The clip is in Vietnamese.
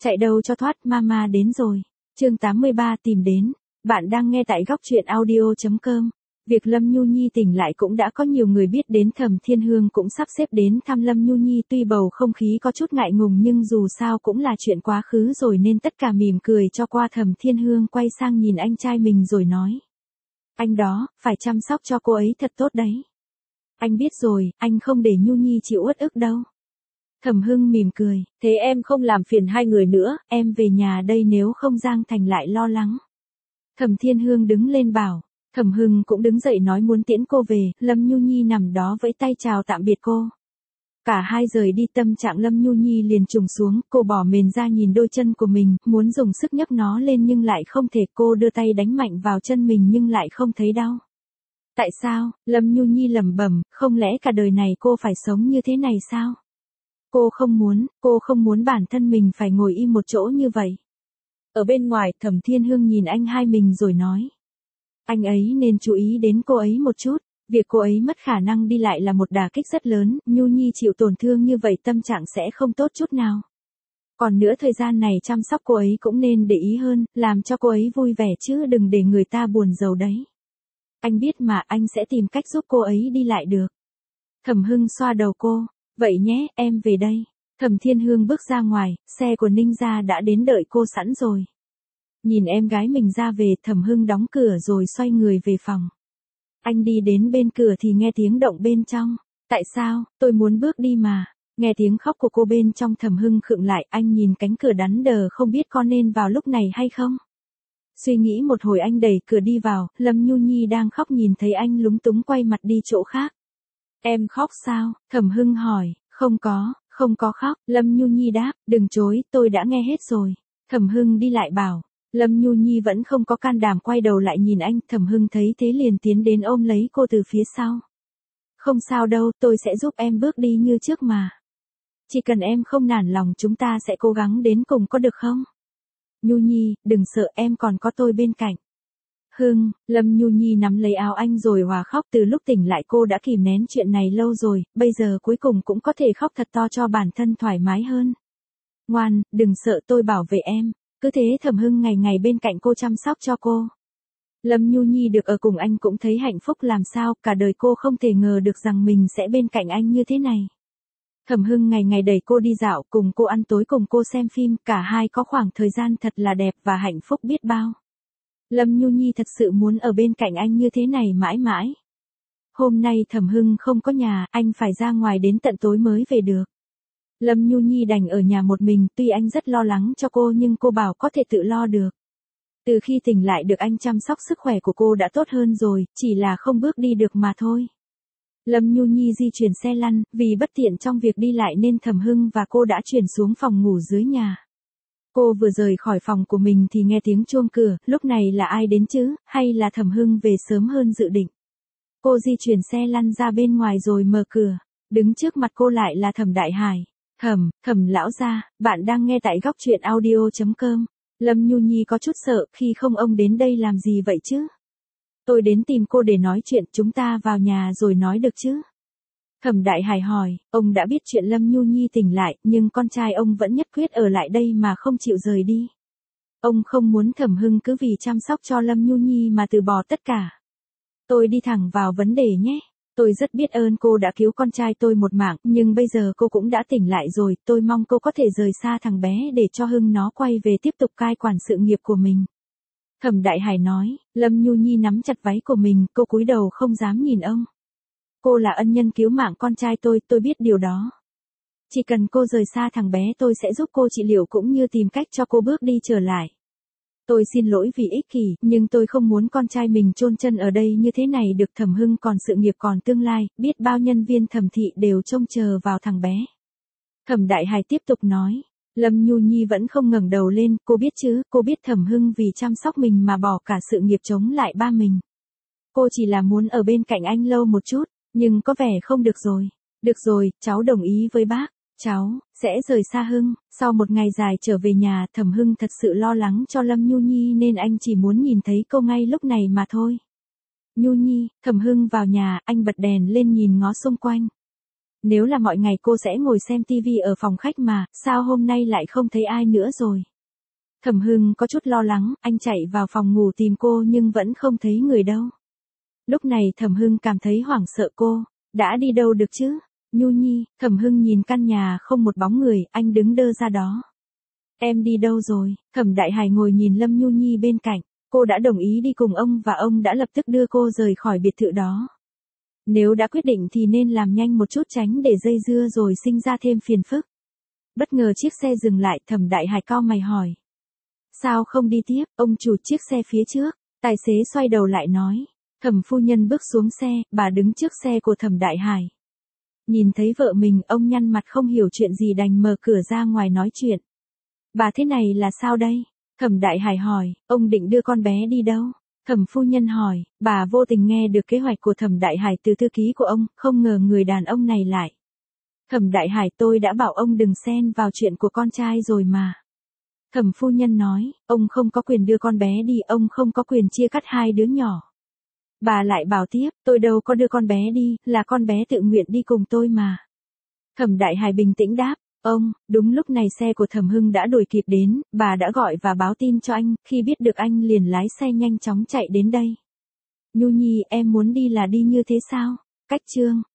Chạy đâu cho thoát, mama đến rồi. Chương 83 tìm đến. Bạn đang nghe tại góc truyện audio.com. Việc Lâm Nhu Nhi tỉnh lại cũng đã có nhiều người biết đến, Thẩm Thiên Hương cũng sắp xếp đến thăm Lâm Nhu Nhi, tuy bầu không khí có chút ngại ngùng nhưng dù sao cũng là chuyện quá khứ rồi nên tất cả mỉm cười cho qua. Thẩm Thiên Hương quay sang nhìn anh trai mình rồi nói. Anh đó, phải chăm sóc cho cô ấy thật tốt đấy. Anh biết rồi, anh không để Nhu Nhi chịu uất ức đâu. Thẩm Hưng mỉm cười, thế em không làm phiền hai người nữa, em về nhà đây nếu không Giang Thành lại lo lắng. Thẩm Thiên Hương đứng lên bảo, Thẩm Hưng cũng đứng dậy nói muốn tiễn cô về, Lâm Nhu Nhi nằm đó vẫy tay chào tạm biệt cô. Cả hai rời đi, tâm trạng Lâm Nhu Nhi liền trùng xuống, cô bỏ mền ra nhìn đôi chân của mình, muốn dùng sức nhấc nó lên nhưng lại không thể, cô đưa tay đánh mạnh vào chân mình nhưng lại không thấy đau. Tại sao? Lâm Nhu Nhi lẩm bẩm, không lẽ cả đời này cô phải sống như thế này sao? Cô không muốn bản thân mình phải ngồi im một chỗ như vậy. Ở bên ngoài, Thẩm Thiên Hương nhìn anh hai mình rồi nói. Anh ấy nên chú ý đến cô ấy một chút, việc cô ấy mất khả năng đi lại là một đả kích rất lớn, Nhu Nhi chịu tổn thương như vậy tâm trạng sẽ không tốt chút nào. Còn nữa thời gian này chăm sóc cô ấy cũng nên để ý hơn, làm cho cô ấy vui vẻ chứ đừng để người ta buồn rầu đấy. Anh biết mà, anh sẽ tìm cách giúp cô ấy đi lại được. Thẩm Hưng xoa đầu cô. Vậy nhé, em về đây. Thẩm Thiên Hương bước ra ngoài, xe của Ninh gia đã đến đợi cô sẵn rồi. Nhìn em gái mình ra về, Thẩm Hưng đóng cửa rồi xoay người về phòng. Anh đi đến bên cửa thì nghe tiếng động bên trong. Tại sao, tôi muốn bước đi mà. Nghe tiếng khóc của cô bên trong, Thẩm Hưng khựng lại, anh nhìn cánh cửa đắn đờ không biết có nên vào lúc này hay không. Suy nghĩ một hồi anh đẩy cửa đi vào, Lâm Nhu Nhi đang khóc nhìn thấy anh lúng túng quay mặt đi chỗ khác. Em khóc sao? Thẩm Hưng hỏi. Không có khóc, Lâm Nhu Nhi đáp, đừng chối, tôi đã nghe hết rồi. Thẩm Hưng đi lại bảo, Lâm Nhu Nhi vẫn không có can đảm quay đầu lại nhìn anh, Thẩm Hưng thấy thế liền tiến đến ôm lấy cô từ phía sau. Không sao đâu, tôi sẽ giúp em bước đi như trước mà. Chỉ cần em không nản lòng chúng ta sẽ cố gắng đến cùng có được không? Nhu Nhi, đừng sợ, em còn có tôi bên cạnh. Lâm Nhu Nhi nắm lấy áo anh rồi hòa khóc, từ lúc tỉnh lại cô đã kìm nén chuyện này lâu rồi, bây giờ cuối cùng cũng có thể khóc thật to cho bản thân thoải mái hơn. Ngoan, đừng sợ, tôi bảo vệ em. Cứ thế Thẩm Hưng ngày ngày bên cạnh cô chăm sóc cho cô. Lâm Nhu Nhi được ở cùng anh cũng thấy hạnh phúc làm sao, cả đời cô không thể ngờ được rằng mình sẽ bên cạnh anh như thế này. Thẩm Hưng ngày ngày đẩy cô đi dạo, cùng cô ăn tối, cùng cô xem phim, cả hai có khoảng thời gian thật là đẹp và hạnh phúc biết bao. Lâm Nhu Nhi thật sự muốn ở bên cạnh anh như thế này mãi mãi. Hôm nay Thẩm Hưng không có nhà, anh phải ra ngoài đến tận tối mới về được. Lâm Nhu Nhi đành ở nhà một mình, tuy anh rất lo lắng cho cô nhưng cô bảo có thể tự lo được. Từ khi tỉnh lại được anh chăm sóc sức khỏe của cô đã tốt hơn rồi, chỉ là không bước đi được mà thôi. Lâm Nhu Nhi di chuyển xe lăn, vì bất tiện trong việc đi lại nên Thẩm Hưng và cô đã chuyển xuống phòng ngủ dưới nhà. Cô vừa rời khỏi phòng của mình thì nghe tiếng chuông cửa, lúc này là ai đến chứ, hay là Thẩm Hưng về sớm hơn dự định. Cô di chuyển xe lăn ra bên ngoài rồi mở cửa, đứng trước mặt cô lại là Thẩm Đại Hải. Thẩm lão gia, bạn đang nghe tại góc truyện audio.com. Lâm Nhu Nhi có chút sợ, khi không ông đến đây làm gì vậy chứ? Tôi đến tìm cô để nói chuyện, chúng ta vào nhà rồi nói được chứ? Thẩm Đại Hải hỏi, ông đã biết chuyện Lâm Nhu Nhi tỉnh lại, nhưng con trai ông vẫn nhất quyết ở lại đây mà không chịu rời đi. Ông không muốn Thẩm Hưng cứ vì chăm sóc cho Lâm Nhu Nhi mà từ bỏ tất cả. Tôi đi thẳng vào vấn đề nhé. Tôi rất biết ơn cô đã cứu con trai tôi một mạng, nhưng bây giờ cô cũng đã tỉnh lại rồi, tôi mong cô có thể rời xa thằng bé để cho Hưng nó quay về tiếp tục cai quản sự nghiệp của mình. Thẩm Đại Hải nói, Lâm Nhu Nhi nắm chặt váy của mình, cô cúi đầu không dám nhìn ông. Cô là ân nhân cứu mạng con trai tôi biết điều đó. Chỉ cần cô rời xa thằng bé tôi sẽ giúp cô trị liệu cũng như tìm cách cho cô bước đi trở lại. Tôi xin lỗi vì ích kỷ, nhưng tôi không muốn con trai mình chôn chân ở đây như thế này được. Thẩm Hưng còn sự nghiệp còn tương lai, biết bao nhân viên Thẩm thị đều trông chờ vào thằng bé. Thẩm Đại Hải tiếp tục nói, Lâm Nhu Nhi vẫn không ngẩng đầu lên, cô biết chứ, cô biết Thẩm Hưng vì chăm sóc mình mà bỏ cả sự nghiệp chống lại ba mình. Cô chỉ là muốn ở bên cạnh anh lâu một chút, nhưng có vẻ không được rồi. Được rồi, cháu đồng ý với bác. Cháu sẽ rời xa Hưng. Sau một ngày dài trở về nhà, Thẩm Hưng thật sự lo lắng cho Lâm Nhu Nhi nên anh chỉ muốn nhìn thấy cô ngay lúc này mà thôi. Nhu Nhi, Thẩm Hưng vào nhà, anh bật đèn lên nhìn ngó xung quanh. Nếu là mọi ngày cô sẽ ngồi xem tivi ở phòng khách mà, sao hôm nay lại không thấy ai nữa rồi? Thẩm Hưng có chút lo lắng, anh chạy vào phòng ngủ tìm cô nhưng vẫn không thấy người đâu. Lúc này Thẩm Hưng cảm thấy hoảng sợ cô, đã đi đâu được chứ? Nhu Nhi, Thẩm Hưng nhìn căn nhà không một bóng người, anh đứng đơ ra đó. Em đi đâu rồi? Thẩm Đại Hải ngồi nhìn Lâm Nhu Nhi bên cạnh, cô đã đồng ý đi cùng ông và ông đã lập tức đưa cô rời khỏi biệt thự đó. Nếu đã quyết định thì nên làm nhanh một chút tránh để dây dưa rồi sinh ra thêm phiền phức. Bất ngờ chiếc xe dừng lại, Thẩm Đại Hải cau mày hỏi. Sao không đi tiếp, ông chủ chiếc xe phía trước, tài xế xoay đầu lại nói. Thẩm phu nhân bước xuống xe, bà đứng trước xe của Thẩm Đại Hải. Nhìn thấy vợ mình, ông nhăn mặt không hiểu chuyện gì đành mở cửa ra ngoài nói chuyện. Bà thế này là sao đây? Thẩm Đại Hải hỏi, ông định đưa con bé đi đâu? Thẩm phu nhân hỏi, bà vô tình nghe được kế hoạch của Thẩm Đại Hải từ thư ký của ông, không ngờ người đàn ông này lại. Thẩm Đại Hải, tôi đã bảo ông đừng xen vào chuyện của con trai rồi mà. Thẩm phu nhân nói, ông không có quyền đưa con bé đi, ông không có quyền chia cắt hai đứa nhỏ. Bà lại bảo tiếp, tôi đâu có đưa con bé đi, là con bé tự nguyện đi cùng tôi mà. Thẩm Đại Hải bình tĩnh đáp, ông, đúng lúc này xe của Thẩm Hưng đã đuổi kịp đến, bà đã gọi và báo tin cho anh, khi biết được anh liền lái xe nhanh chóng chạy đến đây. Nhu Nhi, em muốn đi là đi như thế sao? Cách chương